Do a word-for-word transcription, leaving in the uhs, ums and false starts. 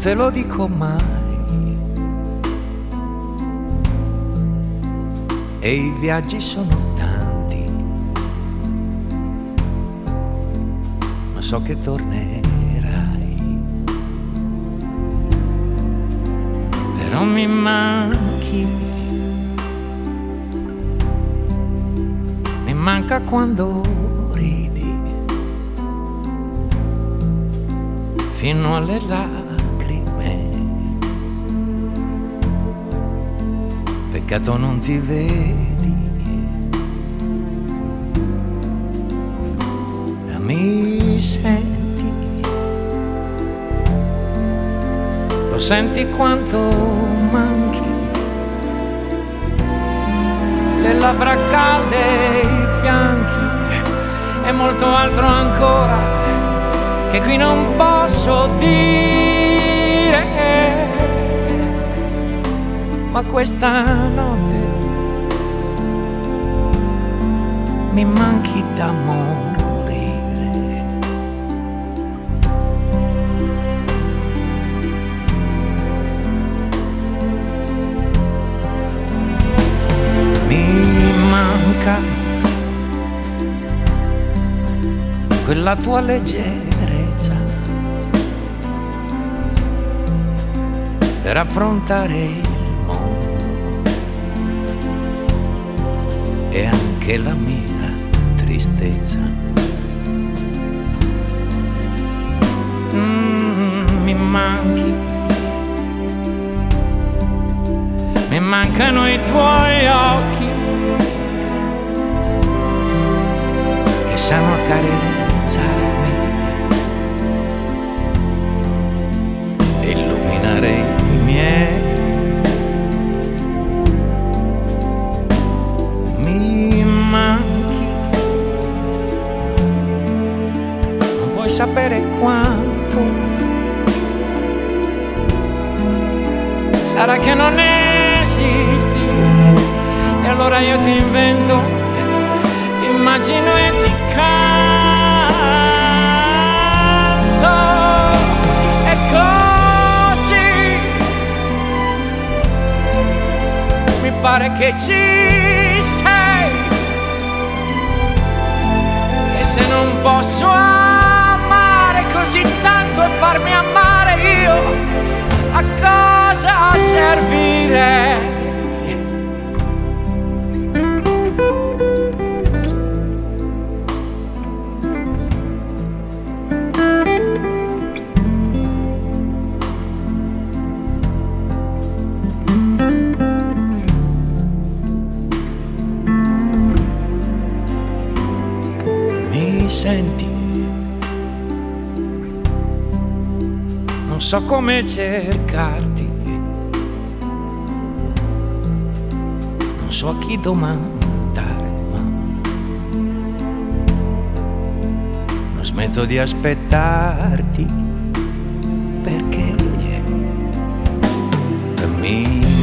te lo dico mai. E i viaggi sono tanti, ma so che tornerai. Però mi manchi, mi manca quando ridi fino alle lacrime. Peccato non ti vedi, mi senti, lo senti quanto manchi, le labbra calde, i fianchi e molto altro ancora che qui non posso dire. Ma questa notte mi manchi da morire. Mi manca quella tua leggerezza per affrontare e anche la mia tristezza. Mm, mi manchi, mi mancano i tuoi occhi che sanno accarezzarmi e illuminare i miei. Sapere quanto sarà che non esisti e allora io ti invento, ti immagino e ti canto e così mi pare che ci sei, che se non posso così tanto e farmi amare io, a cosa servirei? Mi senti? Non so come cercarti, non so a chi domandare, ma non smetto di aspettarti perché mi